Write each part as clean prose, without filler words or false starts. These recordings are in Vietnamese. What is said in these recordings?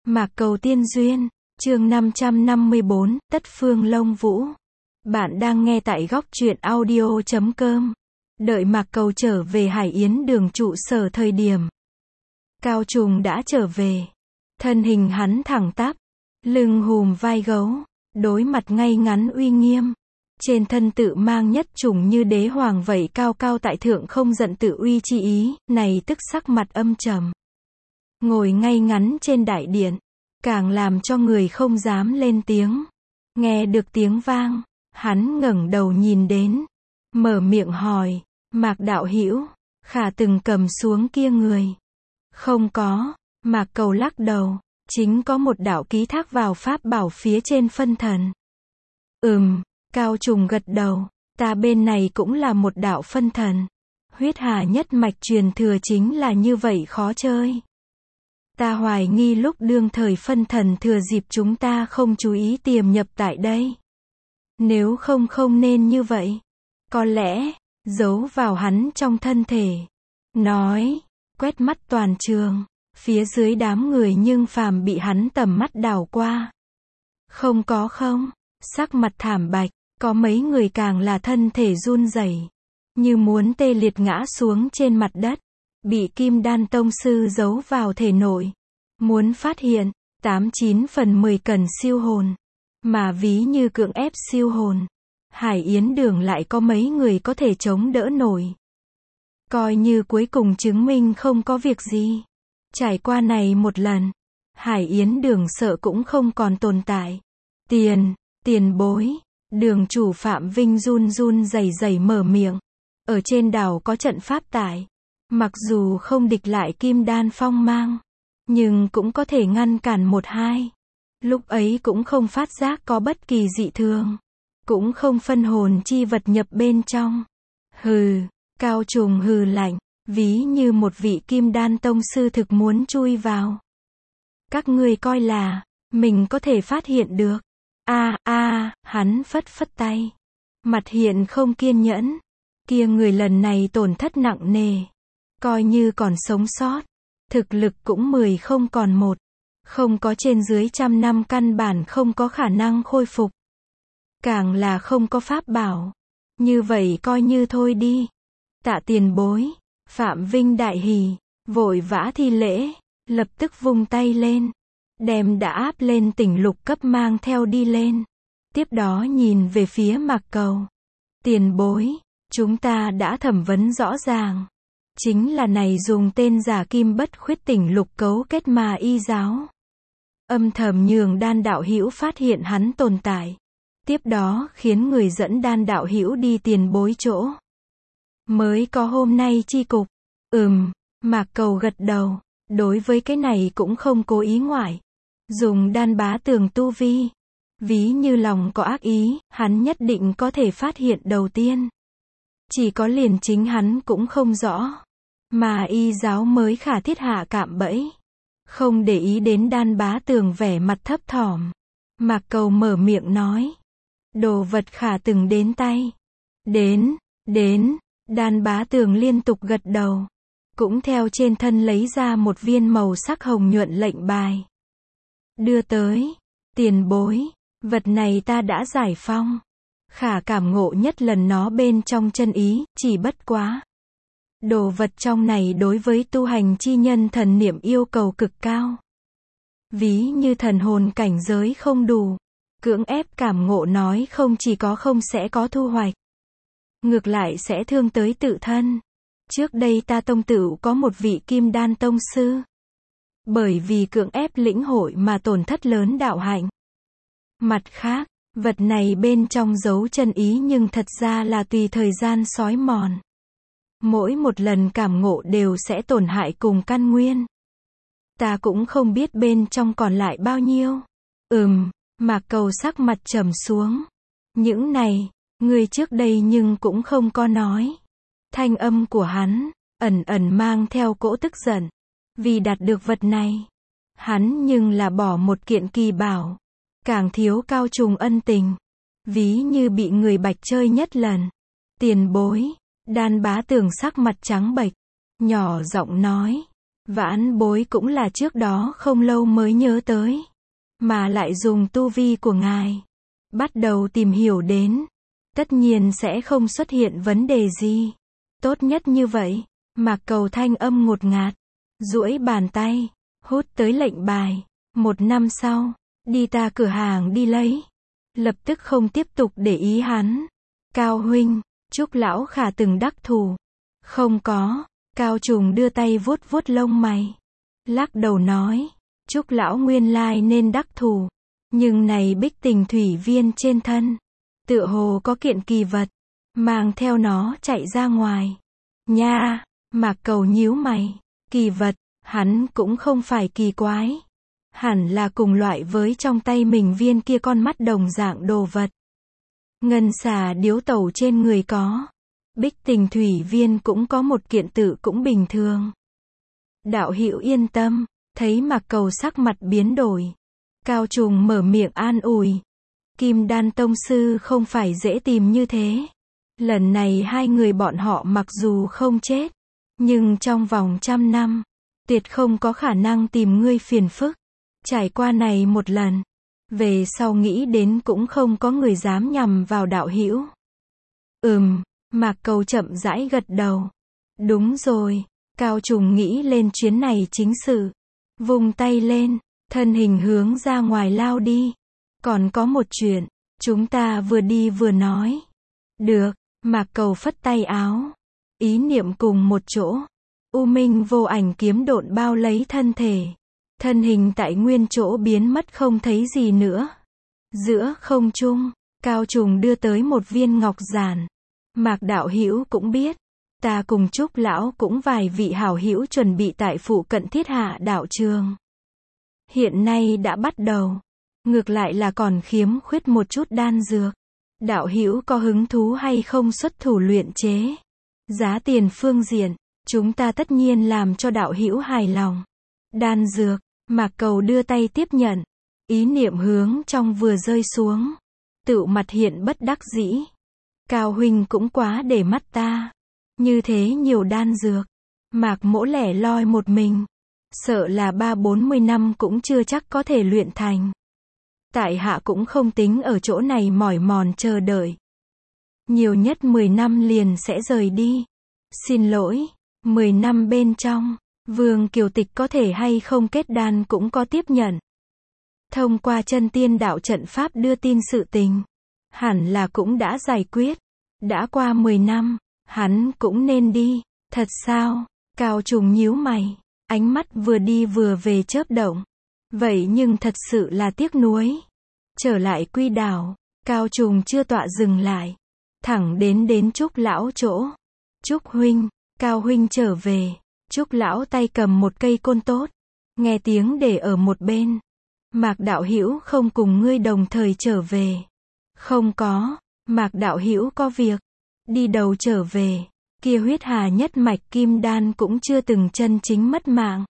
Mạc Cầu Tiên Duyên, chương 554, Tất Phương Lông Vũ. Bạn đang nghe tại góc truyện audio.com. Đợi Mạc Cầu trở về Hải Yến Đường trụ sở thời điểm Cao Trùng đã trở về. Thân hình hắn thẳng tắp, lưng hùm vai gấu, đối mặt ngay ngắn uy nghiêm. Trên thân tự mang nhất trùng như đế hoàng vậy cao cao tại thượng không giận tự uy chi ý, này tức sắc mặt âm trầm. Ngồi ngay ngắn trên đại điện, càng làm cho người không dám lên tiếng. Nghe được tiếng vang, hắn ngẩng đầu nhìn đến, mở miệng hỏi, Mạc đạo hữu, khả từng cầm xuống kia người? Không có, Mạc Cầu lắc đầu, chính có một đạo ký thác vào pháp bảo phía trên phân thần. Cao Trùng gật đầu, ta bên này cũng là một đạo phân thần. Huyết Hà nhất mạch truyền thừa chính là như vậy khó chơi. Ta hoài nghi lúc đương thời phân thần thừa dịp chúng ta không chú ý tiềm nhập tại đây. Nếu không nên như vậy. Có lẽ, giấu vào hắn trong thân thể. Nói, quét mắt toàn trường, phía dưới đám người nhưng phàm bị hắn tầm mắt đảo qua. Không, sắc mặt thảm bạch, có mấy người càng là thân thể run rẩy, như muốn tê liệt ngã xuống trên mặt đất. Bị Kim Đan tông sư giấu vào thể nội. Muốn phát hiện, 89 phần 10 cần siêu hồn. Mà ví như cưỡng ép siêu hồn. Hải Yến Đường lại có mấy người có thể chống đỡ nổi. Coi như cuối cùng chứng minh không có việc gì. Trải qua này một lần, Hải Yến Đường sợ cũng không còn tồn tại. Tiền bối. Đường chủ Phạm Vinh run rẩy mở miệng. Ở trên đảo có trận pháp tại. Mặc dù không địch lại Kim Đan phong mang, nhưng cũng có thể ngăn cản một hai. Lúc ấy cũng không phát giác có bất kỳ dị thường. Cũng không phân hồn chi vật nhập bên trong. Hừ, Cao Trùng hừ lạnh, ví như một vị Kim Đan tông sư thực muốn chui vào. Các ngươi coi là, mình có thể phát hiện được. Hắn phất tay. Mặt hiện không kiên nhẫn. Kia người lần này tổn thất nặng nề. Coi như còn sống sót, thực lực cũng 10 không còn một. Không có trên dưới 100 năm căn bản không có khả năng khôi phục. Càng là không có pháp bảo. Như vậy coi như thôi đi. Tạ tiền bối. Phạm Vinh đại hỉ, vội vã thi lễ, lập tức vung tay lên. Đem đã áp lên tỉnh lục cấp mang theo đi lên. Tiếp đó nhìn về phía Mạc Cầu. Tiền bối, chúng ta đã thẩm vấn rõ ràng. Chính là này dùng tên giả Kim Bất Khuyết tỉnh lục cấu kết mà y giáo. Âm thầm nhường Đan đạo hữu phát hiện hắn tồn tại. Tiếp đó khiến người dẫn Đan đạo hữu đi tiền bối chỗ. Mới có hôm nay chi cục. Mạc Cầu gật đầu. Đối với cái này cũng không cố ý ngoại. Dùng Đan bá tường tu vi. Ví như lòng có ác ý, hắn nhất định có thể phát hiện đầu tiên. Chỉ có liền chính hắn cũng không rõ. Mà y giáo mới khả thiết hạ cạm bẫy. Không để ý đến Đan bá tường vẻ mặt thấp thỏm. Mạc Cầu mở miệng nói. Đồ vật khả từng đến tay. Đến. Đan bá tường liên tục gật đầu. Cũng theo trên thân lấy ra một viên màu sắc hồng nhuận lệnh bài. Đưa tới. Tiền bối. Vật này ta đã giải phong. Khả cảm ngộ nhất lần nó bên trong chân ý, chỉ bất quá. Đồ vật trong này đối với tu hành chi nhân thần niệm yêu cầu cực cao. Ví như thần hồn cảnh giới không đủ. Cưỡng ép cảm ngộ nói không chỉ có không sẽ có thu hoạch. Ngược lại sẽ thương tới tự thân. Trước đây ta tông tự có một vị Kim Đan tông sư. Bởi vì cưỡng ép lĩnh hội mà tổn thất lớn đạo hạnh. Mặt khác, vật này bên trong giấu chân ý nhưng thật ra là tùy thời gian xói mòn. Mỗi một lần cảm ngộ đều sẽ tổn hại cùng căn nguyên. Ta cũng không biết bên trong còn lại bao nhiêu. Mạc Cầu sắc mặt trầm xuống. Những này, người trước đây nhưng cũng không có nói. Thanh âm của hắn, ẩn mang theo cỗ tức giận. Vì đạt được vật này, hắn nhưng là bỏ một kiện kỳ bảo. Càng thiếu Cao Trùng ân tình. Ví như bị người bạch chơi nhất lần. Tiền bối. Đan bá tường sắc mặt trắng bệch. Nhỏ giọng nói. Vãn bối cũng là trước đó không lâu mới nhớ tới, mà lại dùng tu vi của ngài, bắt đầu tìm hiểu đến, tất nhiên sẽ không xuất hiện vấn đề gì. Tốt nhất như vậy. Mạc Cầu thanh âm ngột ngạt, duỗi bàn tay, hút tới lệnh bài. 1 năm sau, đi ta cửa hàng đi lấy. Lập tức không tiếp tục để ý hắn. Cao huynh, Trúc lão khả từng đắc thủ. Không có. Cao Trùng đưa tay vuốt vuốt lông mày, lắc đầu nói, Trúc lão nguyên lai nên đắc thủ, nhưng này Bích Tình thủy viên trên thân, tựa hồ có kiện kỳ vật, mang theo nó chạy ra ngoài. Nha, Mạc Cầu nhíu mày, kỳ vật, hắn cũng không phải kỳ quái, hẳn là cùng loại với trong tay mình viên kia con mắt đồng dạng đồ vật. Ngân xà điếu tẩu trên người có, Bích Tình thủy viên cũng có một kiện tự cũng bình thường. Đạo hữu yên tâm, thấy Mạc Cầu sắc mặt biến đổi. Cao Trùng mở miệng an ủi. Kim Đan tông sư không phải dễ tìm như thế. Lần này hai người bọn họ mặc dù không chết, nhưng trong vòng 100 năm, tuyệt không có khả năng tìm ngươi phiền phức. Trải qua này một lần, về sau nghĩ đến cũng không có người dám nhằm vào đạo hữu. Mạc Cầu chậm rãi gật đầu. Đúng rồi, Cao Trùng nghĩ lên chuyến này chính sự. Vung tay lên, thân hình hướng ra ngoài lao đi. Còn có một chuyện, chúng ta vừa đi vừa nói. Được, Mạc Cầu phất tay áo. Ý niệm cùng một chỗ. U minh vô ảnh kiếm độn bao lấy thân thể. Thân hình tại nguyên chỗ biến mất không thấy gì nữa. Giữa không trung, Cao Trùng đưa tới một viên ngọc giản. Mạc đạo hữu cũng biết, ta cùng Trúc lão cũng vài vị hảo hữu chuẩn bị tại phụ cận Thiết Hạ đạo trường. Hiện nay đã bắt đầu, ngược lại là còn khiếm khuyết một chút đan dược. Đạo hữu có hứng thú hay không xuất thủ luyện chế? Giá tiền phương diện, chúng ta tất nhiên làm cho đạo hữu hài lòng. Đan dược, Mạc Cầu đưa tay tiếp nhận, ý niệm hướng trong vừa rơi xuống, tựu mặt hiện bất đắc dĩ. Cao huynh cũng quá để mắt ta. Như thế nhiều đan dược, Mạc mỗ lẻ loi một mình, sợ là 30-40 năm cũng chưa chắc có thể luyện thành. Tại hạ cũng không tính ở chỗ này mỏi mòn chờ đợi. Nhiều nhất 10 năm liền sẽ rời đi. Xin lỗi, 10 năm bên trong, Vương Kiều Tịch có thể hay không kết đan cũng có tiếp nhận. Thông qua chân tiên đạo trận pháp đưa tin sự tình, hẳn là cũng đã giải quyết. Đã qua 10 năm, hắn cũng nên đi. Thật sao? Cao Trùng nhíu mày, ánh mắt vừa đi vừa về chớp động. Vậy nhưng thật sự là tiếc nuối. Trở lại Quy Đảo, Cao Trùng chưa tọa dừng lại, thẳng đến Trúc lão chỗ. Trúc huynh, Cao huynh trở về. Trúc lão tay cầm một cây côn tốt, nghe tiếng để ở một bên. Mạc đạo hữu không cùng ngươi đồng thời trở về. Không có, Mạc đạo hữu có việc. Đi đầu trở về, kia huyết hà nhất mạch kim đan cũng chưa từng chân chính mất mạng.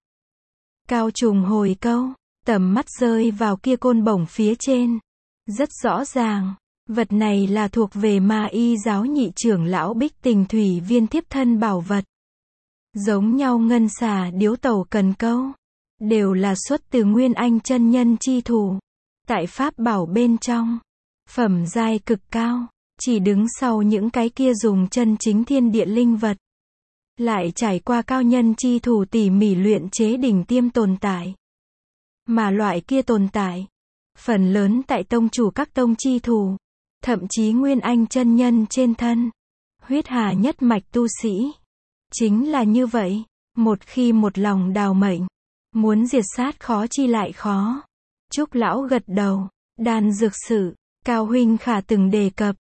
Cao Trùng hồi câu, tầm mắt rơi vào kia côn bổng phía trên. Rất rõ ràng, vật này là thuộc về Ma Y giáo nhị trưởng lão Bích Tình thủy viên thiếp thân bảo vật. Giống nhau ngân xà điếu tẩu cần câu, đều là xuất từ Nguyên Anh chân nhân chi thủ. Tại pháp bảo bên trong, phẩm giai cực cao, chỉ đứng sau những cái kia dùng chân chính thiên địa linh vật. Lại trải qua cao nhân chi thủ tỉ mỉ luyện chế đỉnh tiêm tồn tại. Mà loại kia tồn tại, phần lớn tại tông chủ các tông chi thủ, thậm chí Nguyên Anh chân nhân trên thân. Huyết hà nhất mạch tu sĩ. Chính là như vậy, một khi một lòng đào mệnh, muốn diệt sát khó chi lại khó. Trúc lão gật đầu, đan dược sự, Cao huynh khả từng đề cập.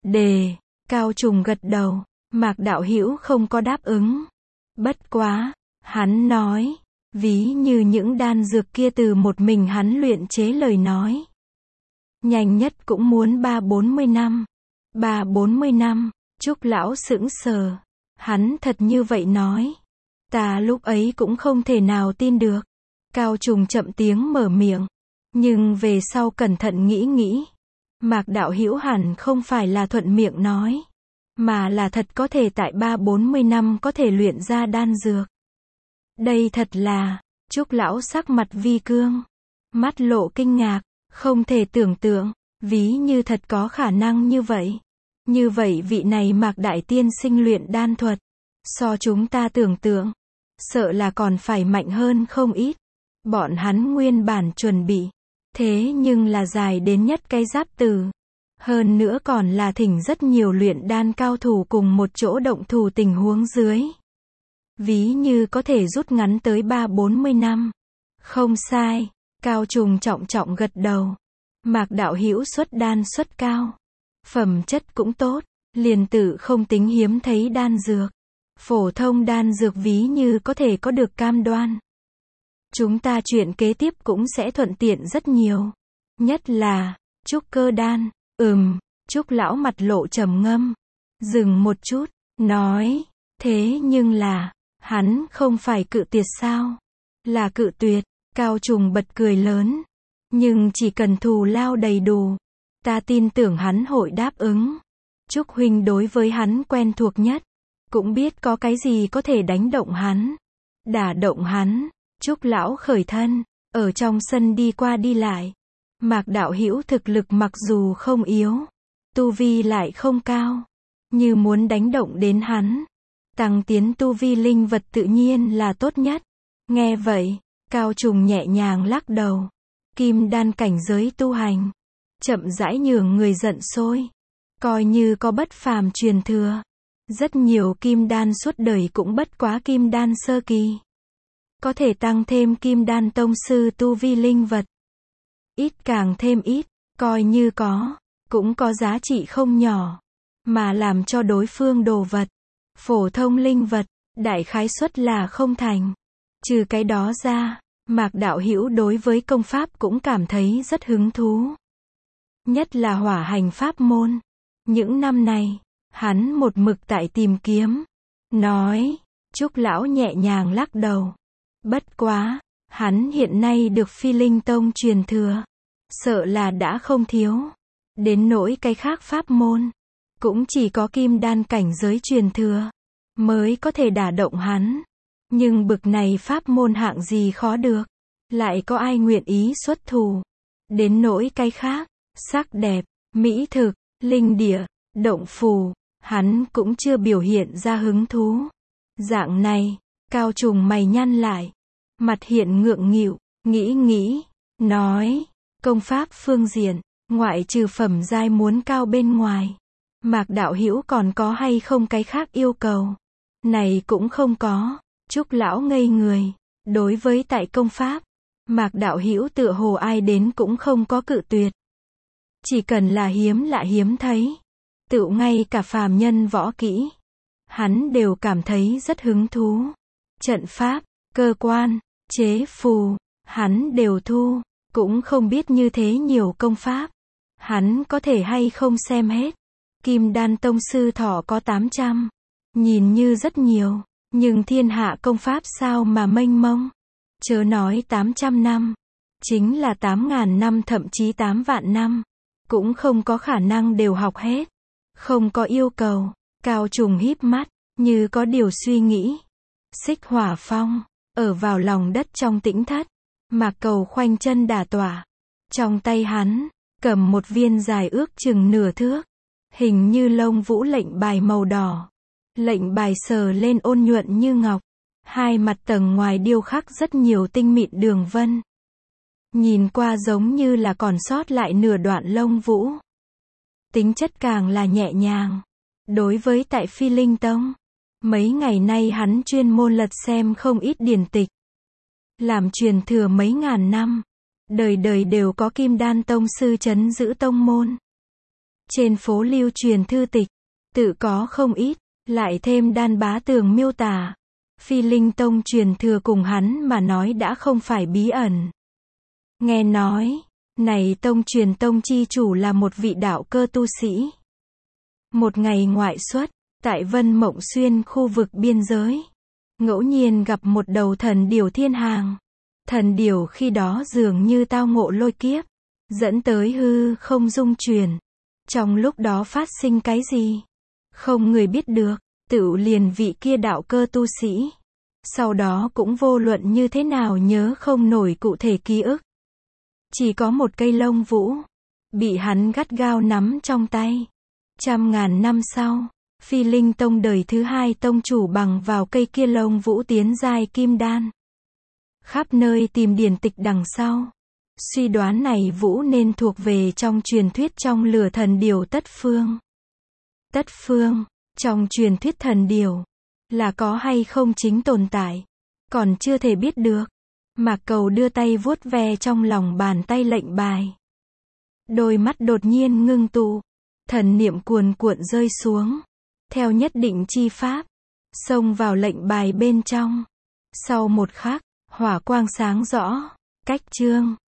Cao Trùng gật đầu, Mạc đạo hữu không có đáp ứng. Bất quá, hắn nói, ví như những đan dược kia từ một mình hắn luyện chế lời nói. Nhanh nhất cũng muốn 30-40 năm. 30-40 năm, Trúc lão sững sờ. Hắn thật như vậy nói. Ta lúc ấy cũng không thể nào tin được. Cao Trùng chậm tiếng mở miệng. Nhưng về sau cẩn thận nghĩ. Mạc đạo hữu hẳn không phải là thuận miệng nói, mà là thật có thể tại 30-40 năm có thể luyện ra đan dược. Đây thật là, Trúc lão sắc mặt vi cương, mắt lộ kinh ngạc, không thể tưởng tượng, ví như thật có khả năng như vậy. Như vậy vị này Mạc đại tiên sinh luyện đan thuật, so chúng ta tưởng tượng, sợ là còn phải mạnh hơn không ít. Bọn hắn nguyên bản chuẩn bị, thế nhưng là dài đến nhất cái giáp từ. Hơn nữa còn là thỉnh rất nhiều luyện đan cao thủ cùng một chỗ động thủ tình huống dưới. Ví như có thể rút ngắn tới 30-40 năm. Không sai, Cao Trùng trọng trọng gật đầu. Mạc đạo hữu xuất đan xuất cao. Phẩm chất cũng tốt, liền tự không tính hiếm thấy đan dược. Phổ thông đan dược ví như có thể có được cam đoan. Chúng ta chuyện kế tiếp cũng sẽ thuận tiện rất nhiều. Nhất là, trúc cơ đan. Trúc lão mặt lộ trầm ngâm. Dừng một chút, nói, thế nhưng là, hắn không phải cự tuyệt sao? Là cự tuyệt, Cao Trùng bật cười lớn. Nhưng chỉ cần thù lao đầy đủ, ta tin tưởng hắn hội đáp ứng. Trúc huynh đối với hắn quen thuộc nhất, cũng biết có cái gì có thể đánh động hắn, đả động hắn. Trúc lão khởi thân, ở trong sân đi qua đi lại. Mạc đạo hữu thực lực mặc dù không yếu, tu vi lại không cao, như muốn đánh động đến hắn, tăng tiến tu vi linh vật tự nhiên là tốt nhất. Nghe vậy, Cao Trùng nhẹ nhàng lắc đầu. Kim đan cảnh giới tu hành, chậm rãi nhường người giận sôi. Coi như có bất phàm truyền thừa, rất nhiều kim đan suốt đời cũng bất quá kim đan sơ kỳ. Có thể tăng thêm kim đan tông sư tu vi linh vật. Ít càng thêm ít, coi như có, cũng có giá trị không nhỏ. Mà làm cho đối phương đồ vật, phổ thông linh vật, đại khái suất là không thành. Trừ cái đó ra, Mạc đạo hữu đối với công pháp cũng cảm thấy rất hứng thú. Nhất là hỏa hành pháp môn. Những năm này, hắn một mực tại tìm kiếm. Nói, Trúc lão nhẹ nhàng lắc đầu. Bất quá, hắn hiện nay được Phi Linh Tông truyền thừa, sợ là đã không thiếu. Đến nỗi cái khác pháp môn, cũng chỉ có kim đan cảnh giới truyền thừa, mới có thể đả động hắn. Nhưng bực này pháp môn hạng gì khó được, lại có ai nguyện ý xuất thủ. Đến nỗi cái khác, sắc đẹp, mỹ thực, linh địa, động phù, hắn cũng chưa biểu hiện ra hứng thú. Dạng này, Cao Trùng mày nhăn lại, mặt hiện ngượng nghịu, nghĩ, nói, công pháp phương diện, ngoại trừ phẩm giai muốn cao bên ngoài, Mạc đạo hữu còn có hay không cái khác yêu cầu? Này cũng không có. Trúc lão ngây người. Đối với tại công pháp, Mạc đạo hữu tựa hồ ai đến cũng không có cự tuyệt. Chỉ cần là hiếm lạ hiếm thấy, tựu ngay cả phàm nhân võ kỹ, hắn đều cảm thấy rất hứng thú. Trận pháp, cơ quan, chế phù, hắn đều thu, cũng không biết như thế nhiều công pháp, hắn có thể hay không xem hết. Kim đan tông sư thọ có 800, nhìn như rất nhiều, nhưng thiên hạ công pháp sao mà mênh mông. Chớ nói 800 năm, chính là 8.000 năm thậm chí 8 vạn năm, cũng không có khả năng đều học hết. Không có yêu cầu. Cao Trùng híp mắt, như có điều suy nghĩ. Xích hỏa phong, ở vào lòng đất trong tĩnh thất. Mạc Cầu khoanh chân đả tọa. Trong tay hắn, cầm một viên dài ước chừng nửa thước, hình như lông vũ lệnh bài màu đỏ. Lệnh bài sờ lên ôn nhuận như ngọc. Hai mặt tầng ngoài điêu khắc rất nhiều tinh mịn đường vân. Nhìn qua giống như là còn sót lại nửa đoạn lông vũ. Tính chất càng là nhẹ nhàng. Đối với tại Phi Linh Tông, mấy ngày nay hắn chuyên môn lật xem không ít điển tịch. Làm truyền thừa mấy ngàn năm, đời đời đều có kim đan tông sư trấn giữ tông môn. Trên phố lưu truyền thư tịch, tự có không ít, lại thêm Đan Bá Tường miêu tả. Phi Linh Tông truyền thừa cùng hắn mà nói đã không phải bí ẩn. Nghe nói, này tông truyền tông chi chủ là một vị đạo cơ tu sĩ. Một ngày ngoại xuất, tại Vân Mộng Xuyên khu vực biên giới, ngẫu nhiên gặp một đầu thần điểu thiên hàng. Thần điểu khi đó dường như tao ngộ lôi kiếp, dẫn tới hư không dung chuyển. Trong lúc đó phát sinh cái gì? Không người biết được, tựu liền vị kia đạo cơ tu sĩ. Sau đó cũng vô luận như thế nào nhớ không nổi cụ thể ký ức. Chỉ có một cây lông vũ, bị hắn gắt gao nắm trong tay. Trăm ngàn năm sau, Phi Linh Tông đời thứ hai tông chủ bằng vào cây kia lông vũ tiến giai kim đan. Khắp nơi tìm điển tịch đằng sau. Suy đoán này vũ nên thuộc về trong truyền thuyết trong lửa thần điểu Tất Phương. Tất Phương, trong truyền thuyết thần điểu, là có hay không chính tồn tại, còn chưa thể biết được. Mạc Cầu đưa tay vuốt ve trong lòng bàn tay lệnh bài. Đôi mắt đột nhiên ngưng tụ, thần niệm cuồn cuộn rơi xuống, theo nhất định chi pháp, xông vào lệnh bài bên trong. Sau một khắc, hỏa quang sáng rõ, cách chương